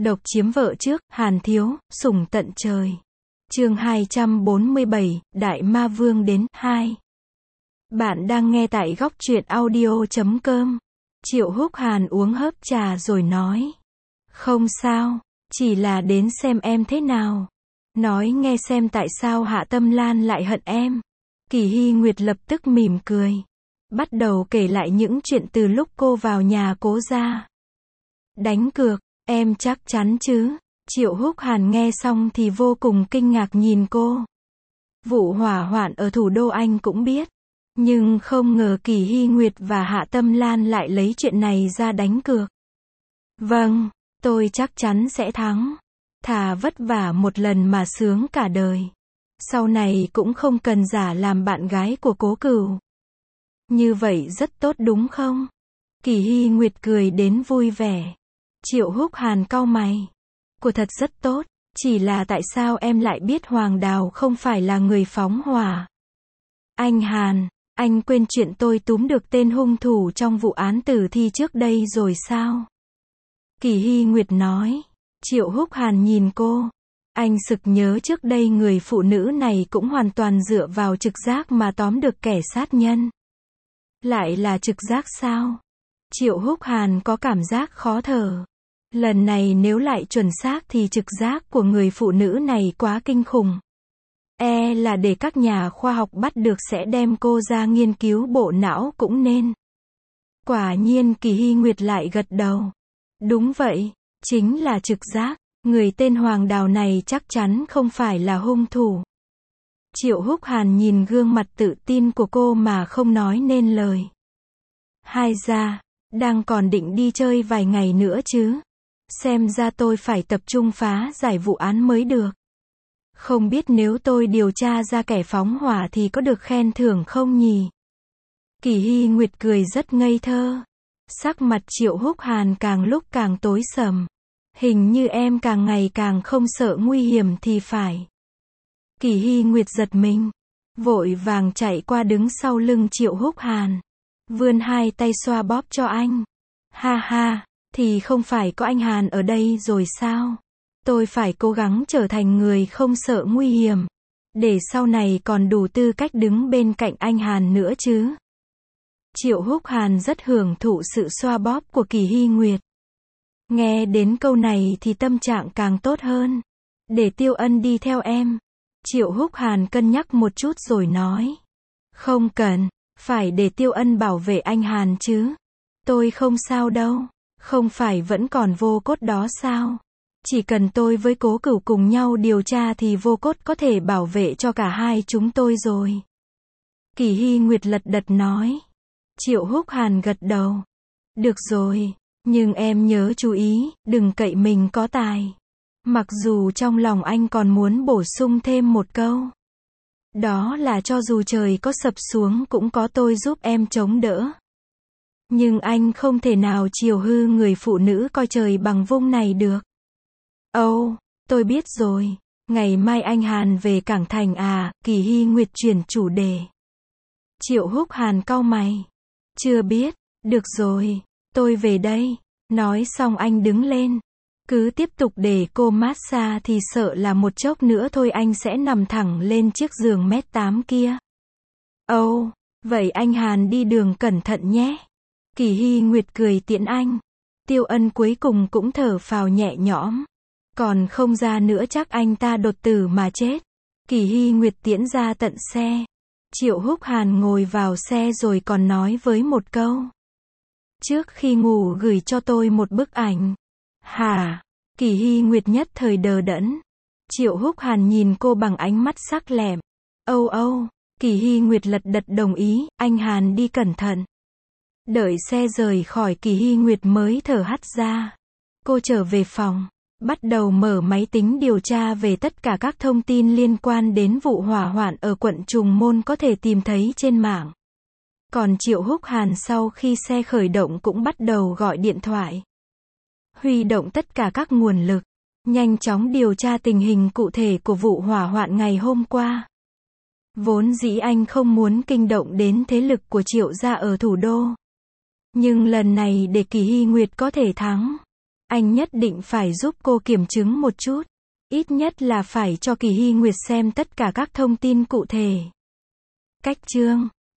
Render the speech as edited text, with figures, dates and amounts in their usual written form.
Độc chiếm vợ trước, Hàn Thiếu, sủng tận trời. Chương 247, Đại Ma Vương đến, 2. Bạn đang nghe tại góc truyện audio.com. Triệu Húc Hàn uống hớp trà rồi nói. Không sao, chỉ là đến xem em thế nào. Nói nghe xem tại sao Hạ Tâm Lan lại hận em. Kỳ Hy Nguyệt lập tức mỉm cười. Bắt đầu kể lại những chuyện từ lúc cô vào nhà Cố gia. Đánh cược, em chắc chắn chứ? Triệu Húc Hàn nghe xong thì vô cùng kinh ngạc nhìn cô. Vụ hỏa hoạn ở thủ đô anh cũng biết. Nhưng không ngờ Kỳ Hy Nguyệt và Hạ Tâm Lan lại lấy chuyện này ra đánh cược. Vâng, tôi chắc chắn sẽ thắng. Thà vất vả một lần mà sướng cả đời. Sau này cũng không cần giả làm bạn gái của Cố Cửu. Như vậy rất tốt đúng không? Kỳ Hy Nguyệt cười đến vui vẻ. Triệu Húc Hàn cau mày. Của thật rất tốt, chỉ là tại sao em lại biết Hoàng Đào không phải là người phóng hỏa? Anh Hàn, anh quên chuyện tôi túm được tên hung thủ trong vụ án tử thi trước đây rồi sao? Kỳ Hy Nguyệt nói. Triệu Húc Hàn nhìn cô. Anh sực nhớ trước đây người phụ nữ này cũng hoàn toàn dựa vào trực giác mà tóm được kẻ sát nhân. Lại là trực giác sao? Triệu Húc Hàn có cảm giác khó thở. Lần này nếu lại chuẩn xác thì trực giác của người phụ nữ này quá kinh khủng. E là để các nhà khoa học bắt được sẽ đem cô ra nghiên cứu bộ não cũng nên. Quả nhiên Kỳ Hy Nguyệt lại gật đầu. Đúng vậy, chính là trực giác. Người tên Hoàng Đào này chắc chắn không phải là hung thủ. Triệu Húc Hàn nhìn gương mặt tự tin của cô mà không nói nên lời. Hai ra, đang còn định đi chơi vài ngày nữa chứ? Xem ra tôi phải tập trung phá giải vụ án mới được. Không biết nếu tôi điều tra ra kẻ phóng hỏa thì có được khen thưởng không nhỉ? Kỳ Hy Nguyệt cười rất ngây thơ. Sắc mặt Triệu Húc Hàn càng lúc càng tối sầm. Hình như em càng ngày càng không sợ nguy hiểm thì phải. Kỳ Hy Nguyệt giật mình. Vội vàng chạy qua đứng sau lưng Triệu Húc Hàn. Vươn hai tay xoa bóp cho anh. Ha ha, thì không phải có anh Hàn ở đây rồi sao? Tôi phải cố gắng trở thành người không sợ nguy hiểm. Để sau này còn đủ tư cách đứng bên cạnh anh Hàn nữa chứ. Triệu Húc Hàn rất hưởng thụ sự xoa bóp của Kỳ Hy Nguyệt. Nghe đến câu này thì tâm trạng càng tốt hơn. Để Tiêu Ân đi theo em. Triệu Húc Hàn cân nhắc một chút rồi nói. Không cần, phải để Tiêu Ân bảo vệ anh Hàn chứ. Tôi không sao đâu. Không phải vẫn còn Vô Cốt đó sao? Chỉ cần tôi với Cố Cửu cùng nhau điều tra thì Vô Cốt có thể bảo vệ cho cả hai chúng tôi rồi. Kỳ Hy Nguyệt lật đật nói. Triệu Húc Hàn gật đầu. Được rồi, nhưng em nhớ chú ý, đừng cậy mình có tài. Mặc dù trong lòng anh còn muốn bổ sung thêm một câu. Đó là cho dù trời có sập xuống cũng có tôi giúp em chống đỡ. Nhưng anh không thể nào chiều hư người phụ nữ coi trời bằng vung này được. Âu, tôi biết rồi. Ngày mai anh Hàn về Cảng Thành à? Kỳ Hy Nguyệt chuyển chủ đề. Triệu Húc Hàn cau mày. Chưa biết. Được rồi, tôi về đây. Nói xong anh đứng lên. Cứ tiếp tục để cô massage thì sợ là một chốc nữa thôi anh sẽ nằm thẳng lên chiếc giường 1m8 kia. Âu, vậy anh Hàn đi đường cẩn thận nhé. Kỳ Hy Nguyệt cười tiễn anh. Tiêu Ân cuối cùng cũng thở phào nhẹ nhõm. Còn không ra nữa chắc anh ta đột tử mà chết. Kỳ Hy Nguyệt tiễn ra tận xe. Triệu Húc Hàn ngồi vào xe rồi còn nói với một câu. Trước khi ngủ gửi cho tôi một bức ảnh. Hả? Kỳ Hy Nguyệt nhất thời đờ đẫn. Triệu Húc Hàn nhìn cô bằng ánh mắt sắc lẹm. Âu âu, Kỳ Hy Nguyệt lật đật đồng ý, anh Hàn đi cẩn thận. Đợi xe rời khỏi Kỳ Hy Nguyệt mới thở hắt ra. Cô trở về phòng, bắt đầu mở máy tính điều tra về tất cả các thông tin liên quan đến vụ hỏa hoạn ở quận Trùng Môn có thể tìm thấy trên mạng. Còn Triệu Húc Hàn sau khi xe khởi động cũng bắt đầu gọi điện thoại. Huy động tất cả các nguồn lực, nhanh chóng điều tra tình hình cụ thể của vụ hỏa hoạn ngày hôm qua. Vốn dĩ anh không muốn kinh động đến thế lực của Triệu gia ở thủ đô. Nhưng lần này để Kỳ Hy Nguyệt có thể thắng, Anh nhất định phải giúp cô kiểm chứng một chút. Ít nhất là phải cho Kỳ Hy Nguyệt xem tất cả các thông tin cụ thể. Cách chương